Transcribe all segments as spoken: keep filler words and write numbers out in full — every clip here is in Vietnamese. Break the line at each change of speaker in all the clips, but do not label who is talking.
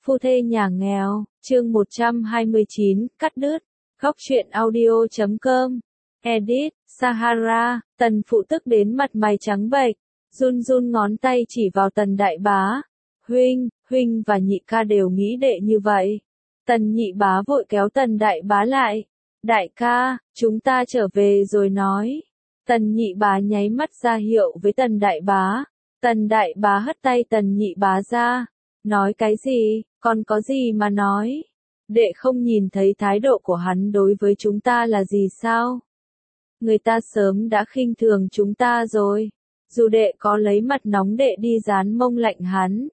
Phu thê nhà nghèo, chương một trăm hai mươi chín, cắt đứt. Góc truyện audio chấm com. Edit, Sahara. Tần phụ tức đến mặt mày trắng bệch, run run ngón tay chỉ vào Tần đại bá. Huynh, huynh và nhị ca đều nghĩ đệ như vậy. Tần nhị bá vội kéo Tần đại bá lại. Đại ca, chúng ta trở về rồi nói. Tần nhị bá nháy mắt ra hiệu với Tần đại bá. Tần đại bá hất tay Tần nhị bá ra. Nói cái gì, còn có gì mà nói? Đệ không nhìn thấy thái độ của hắn đối với chúng ta là gì sao? Người ta sớm đã khinh thường chúng ta rồi. Dù đệ có lấy mặt nóng đệ đi dán mông lạnh hắn,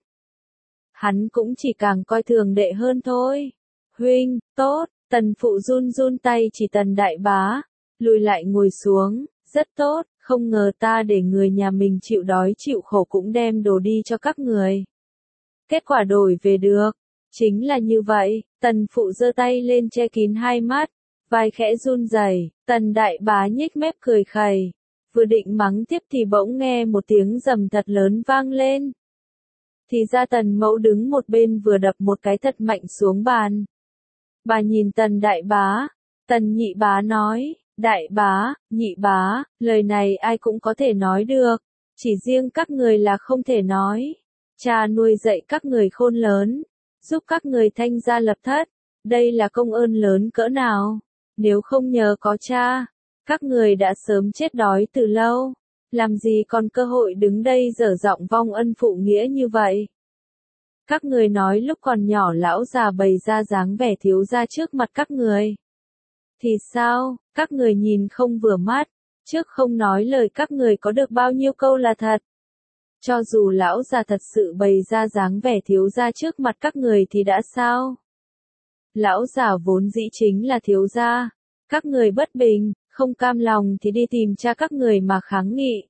hắn cũng chỉ càng coi thường đệ hơn thôi. Huynh, tốt. Tần phụ run run tay chỉ Tần đại bá, lùi lại ngồi xuống. Rất tốt, không ngờ ta để người nhà mình chịu đói chịu khổ cũng đem đồ đi cho các người. Kết quả đổi về được. Chính là như vậy. Tần phụ giơ tay lên che kín hai mắt, vai khẽ run rẩy. Tần đại bá nhếch mép cười khẩy, vừa định mắng tiếp thì bỗng nghe một tiếng rầm thật lớn vang lên. Thì ra Tần mẫu đứng một bên vừa đập một cái thật mạnh xuống bàn. Bà nhìn Tần đại bá. Tần nhị bá nói, đại bá, nhị bá, lời này ai cũng có thể nói được, chỉ riêng các người là không thể nói. Cha nuôi dạy các người khôn lớn, giúp các người thanh gia lập thất, đây là công ơn lớn cỡ nào. Nếu không nhờ có cha, các người đã sớm chết đói từ lâu, làm gì còn cơ hội đứng đây dở giọng vong ân phụ nghĩa như vậy. Các người nói lúc còn nhỏ lão già bày ra dáng vẻ thiếu gia trước mặt các người. Thì sao, các người nhìn không vừa mắt, trước không nói lời các người có được bao nhiêu câu là thật. Cho dù lão già thật sự bày ra dáng vẻ thiếu gia trước mặt các người thì đã sao? Lão già vốn dĩ chính là thiếu gia. Các người bất bình, không cam lòng thì đi tìm cha các người mà kháng nghị.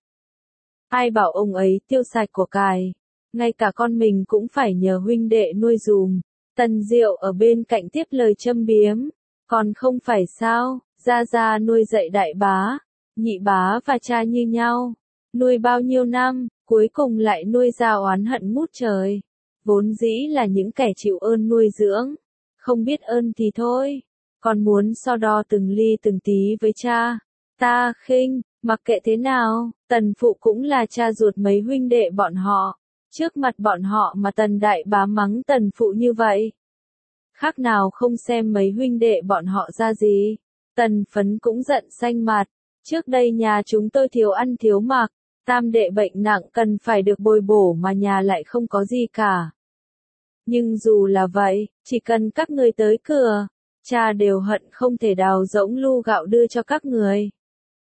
Ai bảo ông ấy tiêu sạch của cải, ngay cả con mình cũng phải nhờ huynh đệ nuôi dùm. Tần Diệu ở bên cạnh tiếp lời châm biếm. Còn không phải sao, gia gia nuôi dạy đại bá, nhị bá và cha như nhau. Nuôi bao nhiêu năm, cuối cùng lại nuôi ra oán hận ngút trời. Vốn dĩ là những kẻ chịu ơn nuôi dưỡng, không biết ơn thì thôi, còn muốn so đo từng ly từng tí với cha. Ta khinh, mặc kệ thế nào, Tần phụ cũng là cha ruột mấy huynh đệ bọn họ. Trước mặt bọn họ mà Tần đại bá mắng Tần phụ như vậy, khác nào không xem mấy huynh đệ bọn họ ra gì. Tần phấn cũng giận xanh mặt. Trước đây nhà chúng tôi thiếu ăn thiếu mặc, tam đệ bệnh nặng cần phải được bồi bổ mà nhà lại không có gì cả. Nhưng dù là vậy, chỉ cần các người tới cửa, cha đều hận không thể đào rỗng lu gạo đưa cho các người.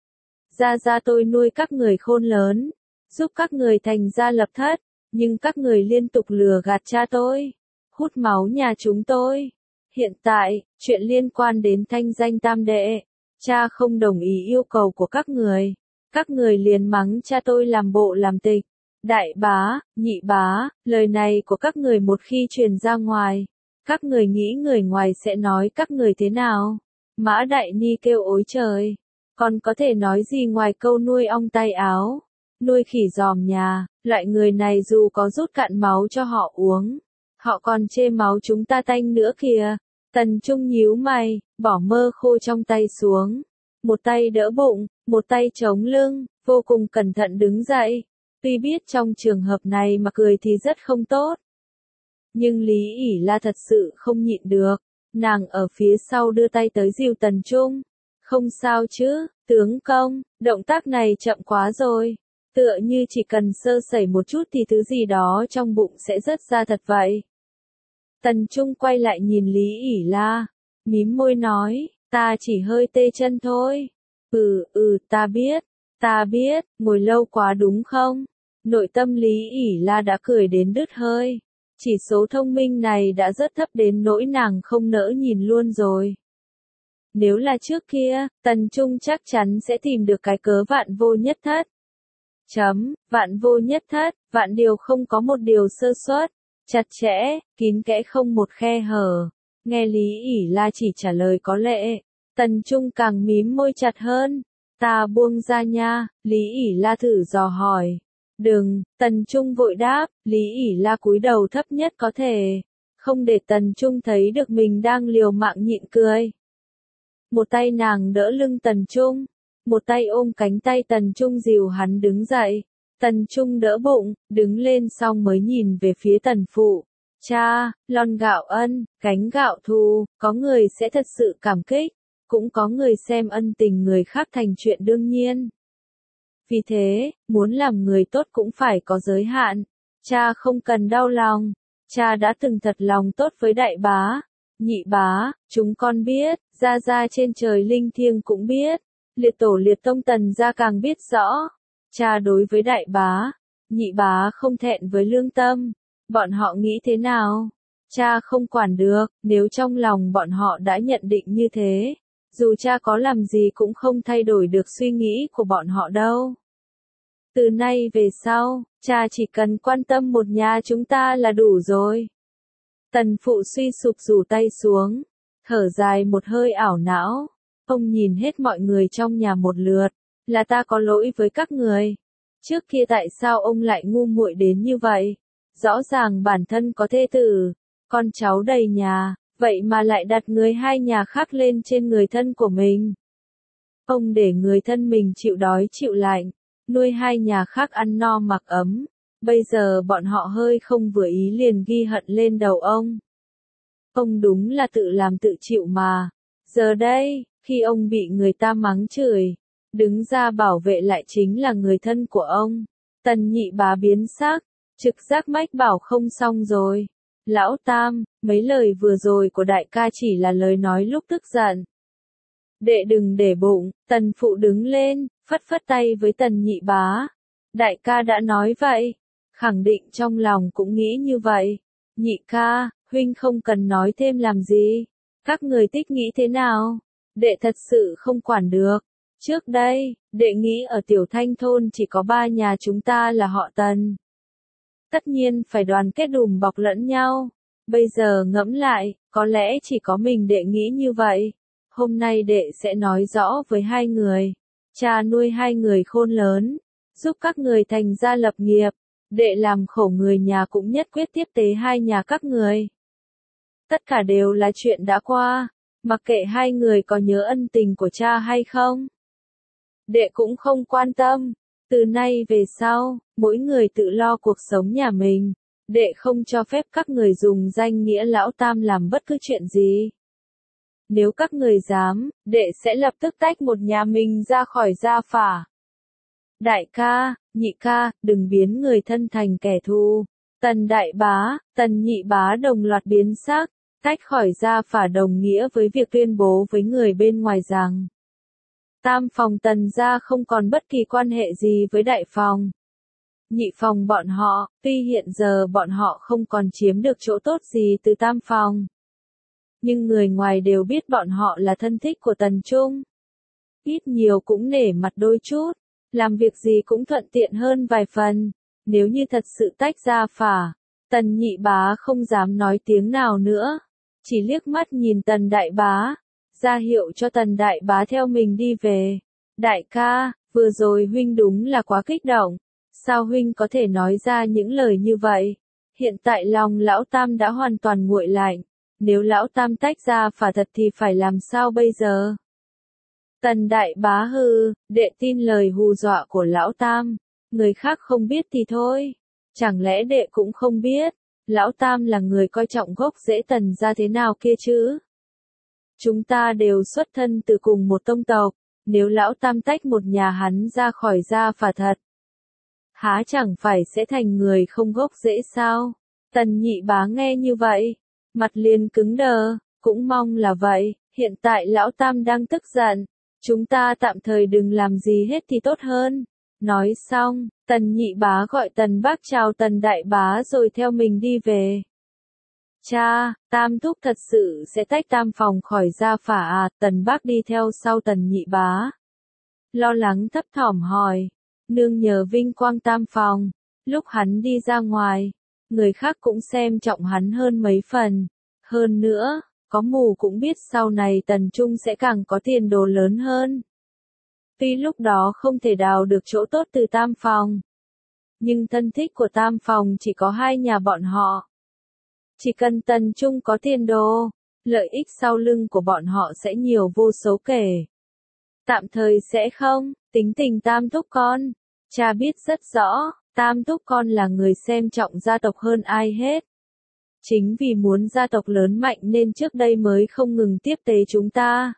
Gia gia tôi nuôi các người khôn lớn, giúp các người thành gia lập thất, nhưng các người liên tục lừa gạt cha tôi, hút máu nhà chúng tôi. Hiện tại, chuyện liên quan đến thanh danh tam đệ, cha không đồng ý yêu cầu của các người. Các người liền mắng cha tôi làm bộ làm tịch. Đại bá, nhị bá, lời này của các người một khi truyền ra ngoài, các người nghĩ người ngoài sẽ nói các người thế nào? Mã Đại Ni kêu ối trời, còn có thể nói gì ngoài câu nuôi ong tay áo, nuôi khỉ giòm nhà. Loại người này dù có rút cạn máu cho họ uống, họ còn chê máu chúng ta tanh nữa kìa. Tần Trung nhíu mày, bỏ mơ khô trong tay xuống, một tay đỡ bụng, một tay chống lưng, vô cùng cẩn thận đứng dậy. Tuy biết trong trường hợp này mà cười thì rất không tốt, nhưng Lý ỉ La thật sự không nhịn được. Nàng ở phía sau đưa tay tới dìu Tần Trung. Không sao chứ, tướng công, động tác này chậm quá rồi. Tựa như chỉ cần sơ sẩy một chút thì thứ gì đó trong bụng sẽ rớt ra thật vậy. Tần Trung quay lại nhìn Lý ỉ La, mím môi nói, ta chỉ hơi tê chân thôi. Ừ, ừ, ta biết, ta biết, ngồi lâu quá đúng không? Nội tâm Lý ỉ La đã cười đến đứt hơi. Chỉ số thông minh này đã rất thấp đến nỗi nàng không nỡ nhìn luôn rồi. Nếu là trước kia, Tần Trung chắc chắn sẽ tìm được cái cớ vạn vô nhất thất. Chấm, vạn vô nhất thất, vạn điều không có một điều sơ suất, chặt chẽ, kín kẽ không một khe hở. Nghe Lý ỉ La chỉ trả lời có lệ, Tần Trung càng mím môi chặt hơn. Ta buông ra nha, Lý ỉ La thử dò hỏi. Đừng, Tần Trung vội đáp, Lý ỉ La cúi đầu thấp nhất có thể. không để Tần Trung thấy được mình đang liều mạng nhịn cười. Một tay nàng đỡ lưng Tần Trung, một tay ôm cánh tay Tần Trung dìu hắn đứng dậy. Tần Trung đỡ bụng, đứng lên xong mới nhìn về phía Tần Phụ. Cha, lon gạo ân, cánh gạo thù, có người sẽ thật sự cảm kích, cũng có người xem ân tình người khác thành chuyện đương nhiên. Vì thế, muốn làm người tốt cũng phải có giới hạn. Cha không cần đau lòng, cha đã từng thật lòng tốt với đại bá, nhị bá, chúng con biết, gia gia trên trời linh thiêng cũng biết, liệt tổ liệt tông Tần gia càng biết rõ. Cha đối với đại bá, nhị bá không thẹn với lương tâm, bọn họ nghĩ thế nào? Cha không quản được, nếu trong lòng bọn họ đã nhận định như thế, dù cha có làm gì cũng không thay đổi được suy nghĩ của bọn họ đâu. Từ nay về sau, cha chỉ cần quan tâm một nhà chúng ta là đủ rồi. Tần Phụ suy sụp rủ tay xuống, thở dài một hơi ảo não. Ông nhìn hết mọi người trong nhà một lượt, là ta có lỗi với các người. Trước kia tại sao ông lại ngu muội đến như vậy? Rõ ràng bản thân có thê tử, con cháu đầy nhà, vậy mà lại đặt người hai nhà khác lên trên người thân của mình. Ông để người thân mình chịu đói chịu lạnh, nuôi hai nhà khác ăn no mặc ấm, bây giờ bọn họ hơi không vừa ý liền ghi hận lên đầu ông. Ông đúng là tự làm tự chịu mà. Giờ đây, khi ông bị người ta mắng chửi, đứng ra bảo vệ lại chính là người thân của ông. Tần nhị bá biến sắc, trực giác mách bảo không xong rồi. Lão Tam, mấy lời vừa rồi của đại ca chỉ là lời nói lúc tức giận. Đệ đừng để bụng, Tần Phụ đứng lên, phất phất tay với Tần nhị bá. Đại ca đã nói vậy, khẳng định trong lòng cũng nghĩ như vậy. Nhị ca, huynh không cần nói thêm làm gì. Các người tích nghĩ thế nào? Đệ thật sự không quản được. Trước đây, đệ nghĩ ở Tiểu Thanh thôn chỉ có ba nhà chúng ta là họ Tần. Tất nhiên phải đoàn kết đùm bọc lẫn nhau. Bây giờ ngẫm lại, có lẽ chỉ có mình đệ nghĩ như vậy. Hôm nay đệ sẽ nói rõ với hai người. Cha nuôi hai người khôn lớn, giúp các người thành gia lập nghiệp. Đệ làm khổ người nhà cũng nhất quyết tiếp tế hai nhà các người. Tất cả đều là chuyện đã qua, mặc kệ hai người có nhớ ân tình của cha hay không. Đệ cũng không quan tâm, từ nay về sau, mỗi người tự lo cuộc sống nhà mình. Đệ không cho phép các người dùng danh nghĩa Lão Tam làm bất cứ chuyện gì. Nếu các người dám, đệ sẽ lập tức tách một nhà mình ra khỏi gia phả. Đại ca, nhị ca, đừng biến người thân thành kẻ thù. Tần đại bá, Tần nhị bá đồng loạt biến sắc, tách khỏi gia phả đồng nghĩa với việc tuyên bố với người bên ngoài rằng tam phòng Tần gia không còn bất kỳ quan hệ gì với đại phòng. Nhị phòng bọn họ, tuy hiện giờ bọn họ không còn chiếm được chỗ tốt gì từ tam phòng, nhưng người ngoài đều biết bọn họ là thân thích của Tần Trung. Ít nhiều cũng nể mặt đôi chút, làm việc gì cũng thuận tiện hơn vài phần. Nếu như thật sự tách ra phả, Tần nhị bá không dám nói tiếng nào nữa, chỉ liếc mắt nhìn Tần đại bá, ra hiệu cho Tần đại bá theo mình đi về. Đại ca, vừa rồi huynh đúng là quá kích động, sao huynh có thể nói ra những lời như vậy? Hiện tại lòng Lão Tam đã hoàn toàn nguội lạnh, nếu Lão Tam tách ra phả thật thì phải làm sao bây giờ? Tần đại bá hừ, đệ tin lời hù dọa của Lão Tam, người khác không biết thì thôi, chẳng lẽ đệ cũng không biết, Lão Tam là người coi trọng gốc rễ Tần gia thế nào kia chứ? Chúng ta đều xuất thân từ cùng một tông tộc, nếu Lão Tam tách một nhà hắn ra khỏi gia phả thật, há chẳng phải sẽ thành người không gốc rễ sao? Tần nhị bá nghe như vậy, mặt liền cứng đờ, cũng mong là vậy, hiện tại Lão Tam đang tức giận, chúng ta tạm thời đừng làm gì hết thì tốt hơn. Nói xong, Tần nhị bá gọi Tần bác chào Tần đại bá rồi theo mình đi về. Cha, Tam thúc thật sự sẽ tách tam phòng khỏi gia phả à? Tần bác đi theo sau Tần nhị bá, lo lắng thấp thỏm hỏi. Nương nhờ vinh quang tam phòng, lúc hắn đi ra ngoài, người khác cũng xem trọng hắn hơn mấy phần. Hơn nữa, có mù cũng biết sau này Tần Trung sẽ càng có tiền đồ lớn hơn. Tuy lúc đó không thể đào được chỗ tốt từ tam phòng, nhưng thân thích của tam phòng chỉ có hai nhà bọn họ. Chỉ cần Tần Trung có tiền đồ, lợi ích sau lưng của bọn họ sẽ nhiều vô số kể. Tạm thời sẽ không, tính tình Tam thúc con, cha biết rất rõ, Tam thúc con là người xem trọng gia tộc hơn ai hết. Chính vì muốn gia tộc lớn mạnh nên trước đây mới không ngừng tiếp tế chúng ta.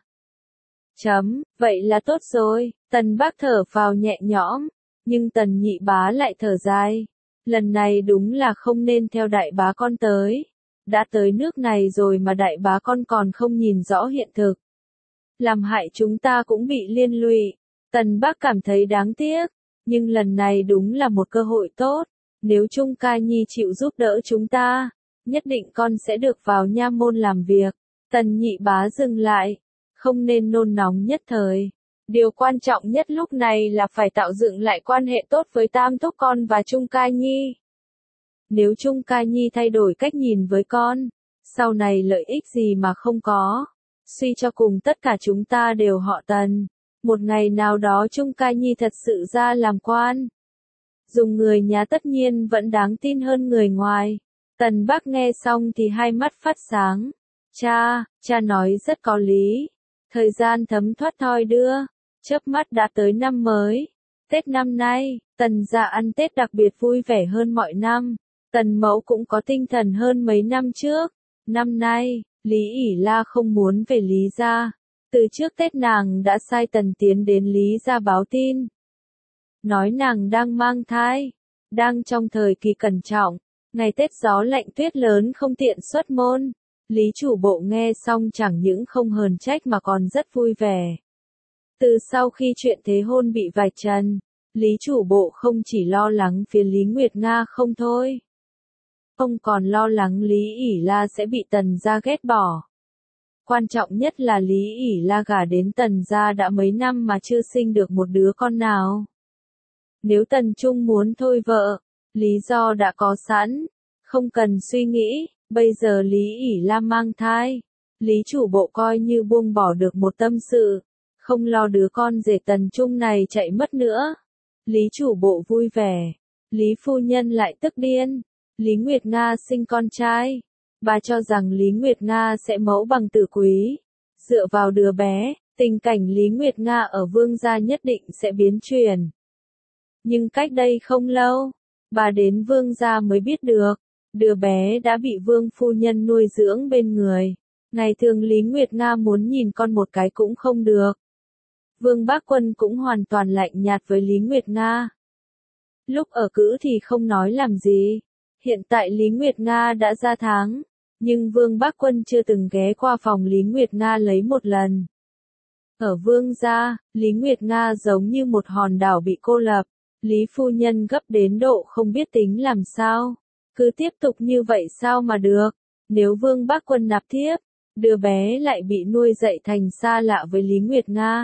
Chấm, vậy là tốt rồi, Tần Bác thở phào nhẹ nhõm, nhưng Tần nhị bá lại thở dài. Lần này đúng là không nên theo đại bá con tới. Đã tới nước này rồi mà đại bá con còn không nhìn rõ hiện thực. Làm hại chúng ta cũng bị liên lụy. Tần Bác cảm thấy đáng tiếc, nhưng lần này đúng là một cơ hội tốt. Nếu Trung Ca Nhi chịu giúp đỡ chúng ta, nhất định con sẽ được vào nha môn làm việc. Tần nhị bá dừng lại, không nên nôn nóng nhất thời. Điều quan trọng nhất lúc này là phải tạo dựng lại quan hệ tốt với Tam thúc con và Trung Ca Nhi. Nếu Trung Ca Nhi thay đổi cách nhìn với con, sau này lợi ích gì mà không có. Suy cho cùng tất cả chúng ta đều họ Tần. Một ngày nào đó Trung Ca Nhi thật sự ra làm quan. Dùng người nhà tất nhiên vẫn đáng tin hơn người ngoài. Tần Bác nghe xong thì hai mắt phát sáng. Cha, cha nói rất có lý. Thời gian thấm thoát thoi đưa, chớp mắt đã tới năm mới. Tết năm nay, Tần gia ăn Tết đặc biệt vui vẻ hơn mọi năm. Tần mẫu cũng có tinh thần hơn mấy năm trước. Năm nay, Lý ỷ La không muốn về Lý gia. Từ trước Tết nàng đã sai Tần Tiến đến Lý gia báo tin. Nói nàng đang mang thai, đang trong thời kỳ cẩn trọng. Ngày Tết gió lạnh tuyết lớn không tiện xuất môn. Lý chủ bộ nghe xong chẳng những không hờn trách mà còn rất vui vẻ. Từ sau khi chuyện thế hôn bị vạch trần, Lý chủ bộ không chỉ lo lắng phía Lý Nguyệt Nga không thôi. Ông còn lo lắng Lý ỷ La sẽ bị Tần gia ghét bỏ. Quan trọng nhất là Lý ỷ La gả đến Tần gia đã mấy năm mà chưa sinh được một đứa con nào. Nếu Tần Trung muốn thôi vợ, lý do đã có sẵn, không cần suy nghĩ. Bây giờ Lý ỷ La mang thai, Lý chủ bộ coi như buông bỏ được một tâm sự, không lo đứa con rể Tần Trung này chạy mất nữa. Lý chủ bộ vui vẻ, Lý phu nhân lại tức điên. Lý Nguyệt Nga sinh con trai, bà cho rằng Lý Nguyệt Nga sẽ mẫu bằng tử quý. Dựa vào đứa bé, tình cảnh Lý Nguyệt Nga ở Vương gia nhất định sẽ biến chuyển. Nhưng cách đây không lâu, bà đến Vương gia mới biết được. Đứa bé đã bị Vương phu nhân nuôi dưỡng bên người. Ngày thường Lý Nguyệt Nga muốn nhìn con một cái cũng không được. Vương Bác Quân cũng hoàn toàn lạnh nhạt với Lý Nguyệt Nga. Lúc ở cữ thì không nói làm gì. Hiện tại Lý Nguyệt Nga đã ra tháng, nhưng Vương Bác Quân chưa từng ghé qua phòng Lý Nguyệt Nga lấy một lần. Ở Vương gia, Lý Nguyệt Nga giống như một hòn đảo bị cô lập. Lý phu nhân gấp đến độ không biết tính làm sao. Cứ tiếp tục như vậy sao mà được, nếu Vương Bác Quân nạp thiếp, đứa bé lại bị nuôi dạy thành xa lạ với Lý Nguyệt Nga.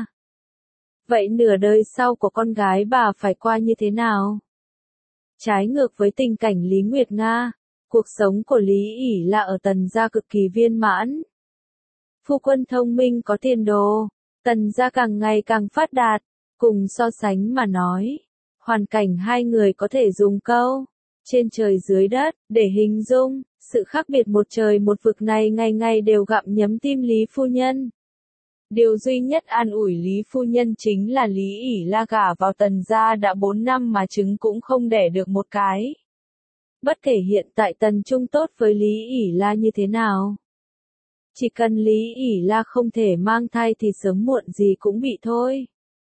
Vậy nửa đời sau của con gái bà phải qua như thế nào? Trái ngược với tình cảnh Lý Nguyệt Nga, cuộc sống của Lý ỷ La ở Tần gia cực kỳ viên mãn. Phu quân thông minh có tiền đồ, Tần gia càng ngày càng phát đạt, cùng so sánh mà nói. Hoàn cảnh hai người có thể dùng câu trên trời dưới đất để hình dung, sự khác biệt một trời một vực này ngày ngày đều gặm nhấm tim Lý phu nhân. Điều duy nhất an ủi Lý phu nhân chính là Lý ỷ La gả vào Tần gia đã bốn năm mà trứng cũng không đẻ được một cái. Bất kể hiện tại Tần Trung tốt với Lý ỷ La như thế nào, chỉ cần Lý ỷ La không thể mang thai thì sớm muộn gì cũng bị thôi.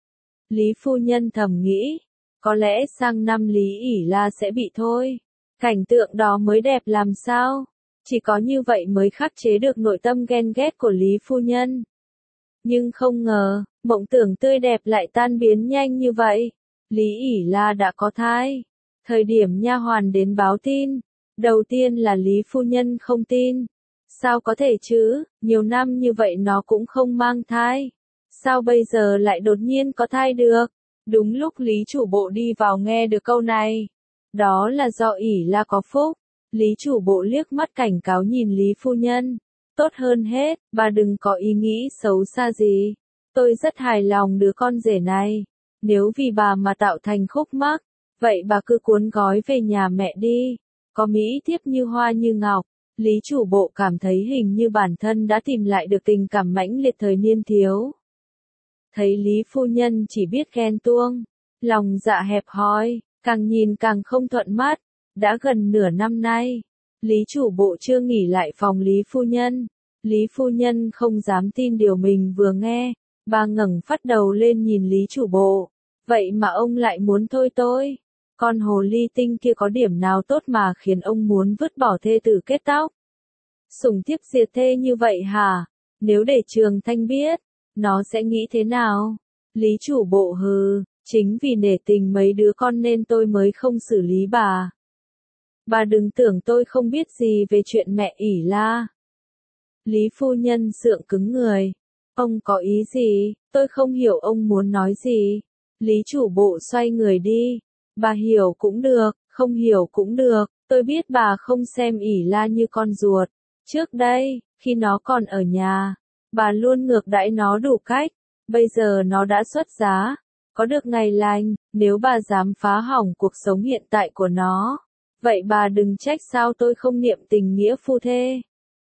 Lý phu nhân thầm nghĩ, có lẽ sang năm Lý ỷ La sẽ bị thôi. Cảnh tượng đó mới đẹp làm sao? Chỉ có như vậy mới khắc chế được nội tâm ghen ghét của Lý phu nhân. Nhưng không ngờ, mộng tưởng tươi đẹp lại tan biến nhanh như vậy. Lý ỷ La đã có thai. Thời điểm nha hoàn đến báo tin, đầu tiên là Lý phu nhân không tin. Sao có thể chứ, nhiều năm như vậy nó cũng không mang thai. Sao bây giờ lại đột nhiên có thai được? Đúng lúc Lý chủ bộ đi vào nghe được câu này. Đó là do ỷ La có phúc. Lý chủ bộ liếc mắt cảnh cáo nhìn Lý phu nhân. Tốt hơn hết, bà đừng có ý nghĩ xấu xa gì. Tôi rất hài lòng đứa con rể này. Nếu vì bà mà tạo thành khúc mắc, vậy bà cứ cuốn gói về nhà mẹ đi. Có Mỹ thiếp như hoa như ngọc. Lý chủ bộ cảm thấy hình như bản thân đã tìm lại được tình cảm mãnh liệt thời niên thiếu. Thấy Lý phu nhân chỉ biết ghen tuông, lòng dạ hẹp hòi, càng nhìn càng không thuận mắt. Đã gần nửa năm nay, Lý chủ bộ chưa nghỉ lại phòng Lý phu nhân. Lý phu nhân không dám tin điều mình vừa nghe, bà ngẩng phát đầu lên nhìn Lý chủ bộ. Vậy mà ông lại muốn thôi tôi? Con hồ ly tinh kia có điểm nào tốt mà khiến ông muốn vứt bỏ thê tử kết tóc? Sủng thiếp diệt thê như vậy hả? Nếu để Trường Thanh biết, nó sẽ nghĩ thế nào? Lý chủ bộ hừ, chính vì nể tình mấy đứa con nên tôi mới không xử lý bà. Bà đừng tưởng tôi không biết gì về chuyện mẹ ỷ la. Lý phu nhân sượng cứng người. Ông có ý gì? Tôi không hiểu ông muốn nói gì. Lý chủ bộ xoay người đi. Bà hiểu cũng được, không hiểu cũng được. Tôi biết bà không xem ỷ la như con ruột. Trước đây, khi nó còn ở nhà, bà luôn ngược đãi nó đủ cách. Bây giờ nó đã xuất giá, có được ngày lành, nếu bà dám phá hỏng cuộc sống hiện tại của nó, vậy bà đừng trách sao tôi không niệm tình nghĩa phu thê.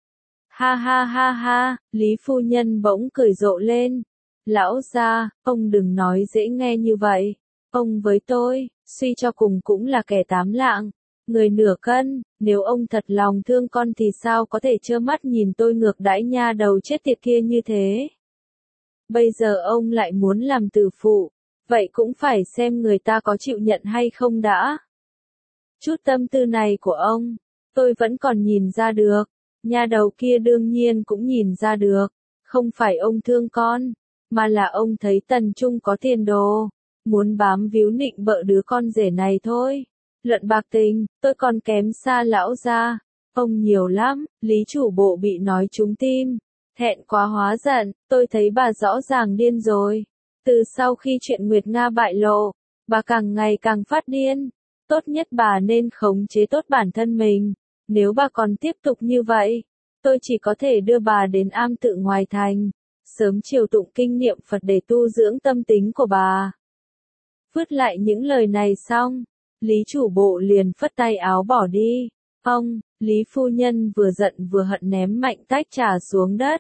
Ha ha ha ha, Lý phu nhân bỗng cười rộ lên. Lão gia, ông đừng nói dễ nghe như vậy. Ông với tôi, suy cho cùng cũng là kẻ tám lạng, người nửa cân, nếu ông thật lòng thương con thì sao có thể trơ mắt nhìn tôi ngược đãi nha đầu chết tiệt kia như thế. Bây giờ ông lại muốn làm tử phụ, vậy cũng phải xem người ta có chịu nhận hay không đã. Chút tâm tư này của ông, tôi vẫn còn nhìn ra được, nha đầu kia đương nhiên cũng nhìn ra được, không phải ông thương con, mà là ông thấy Tần Trung có tiền đồ, muốn bám víu nịnh bợ đứa con rể này thôi. Luận bạc tình, tôi còn kém xa lão gia, ông nhiều lắm. Lý chủ bộ bị nói trúng tim, thẹn quá hóa giận, tôi thấy bà rõ ràng điên rồi. Từ sau khi chuyện Nguyệt Nga bại lộ, bà càng ngày càng phát điên. Tốt nhất bà nên khống chế tốt bản thân mình. Nếu bà còn tiếp tục như vậy, tôi chỉ có thể đưa bà đến am tự ngoài thành, sớm chiều tụng kinh niệm Phật để tu dưỡng tâm tính của bà. Vứt lại những lời này xong, Lý chủ bộ liền phất tay áo bỏ đi. Ông, Lý phu nhân vừa giận vừa hận ném mạnh tách trà xuống đất.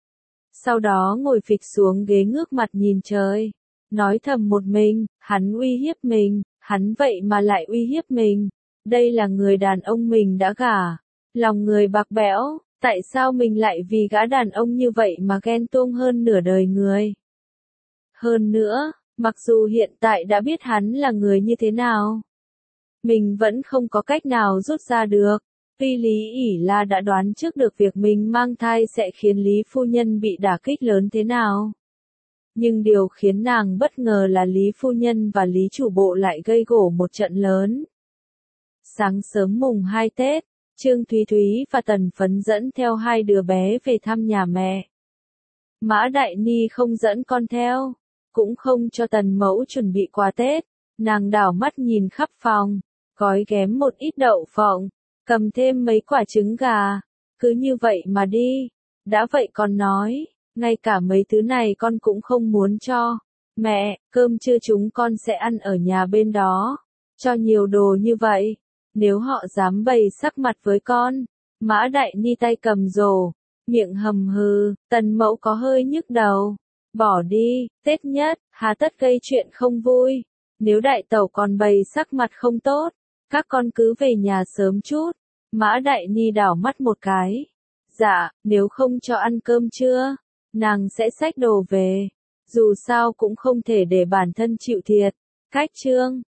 Sau đó ngồi phịch xuống ghế ngước mặt nhìn trời. Nói thầm một mình, hắn uy hiếp mình, hắn vậy mà lại uy hiếp mình. Đây là người đàn ông mình đã gả. Lòng người bạc bẽo, tại sao mình lại vì gã đàn ông như vậy mà ghen tuông hơn nửa đời người. Hơn nữa, mặc dù hiện tại đã biết hắn là người như thế nào, mình vẫn không có cách nào rút ra được. Tuy Lý ỷ la đã đoán trước được việc mình mang thai sẽ khiến Lý phu nhân bị đả kích lớn thế nào. Nhưng điều khiến nàng bất ngờ là Lý phu nhân và Lý chủ bộ lại gây gổ một trận lớn. Sáng sớm mùng hai Tết, Trương Thúy Thúy và Tần Phấn dẫn theo hai đứa bé về thăm nhà mẹ. Mã Đại Ni không dẫn con theo, cũng không cho Tần Mẫu chuẩn bị quà Tết. Nàng đảo mắt nhìn khắp phòng, gói ghém một ít đậu phộng, cầm thêm mấy quả trứng gà, cứ như vậy mà đi. Đã vậy còn nói, ngay cả mấy thứ này con cũng không muốn cho. Mẹ, cơm trưa chúng con sẽ ăn ở nhà bên đó. Cho nhiều đồ như vậy, nếu họ dám bày sắc mặt với con. Mã Đại Ni tay cầm rổ, miệng hầm hừ. Tần Mẫu có hơi nhức đầu. Bỏ đi, Tết nhất, hà tất gây chuyện không vui. Nếu đại tẩu còn bày sắc mặt không tốt, các con cứ về nhà sớm chút. Mã Đại Ni đảo mắt một cái. Dạ, nếu không cho ăn cơm trưa, nàng sẽ xách đồ về. Dù sao cũng không thể để bản thân chịu thiệt. Cách chương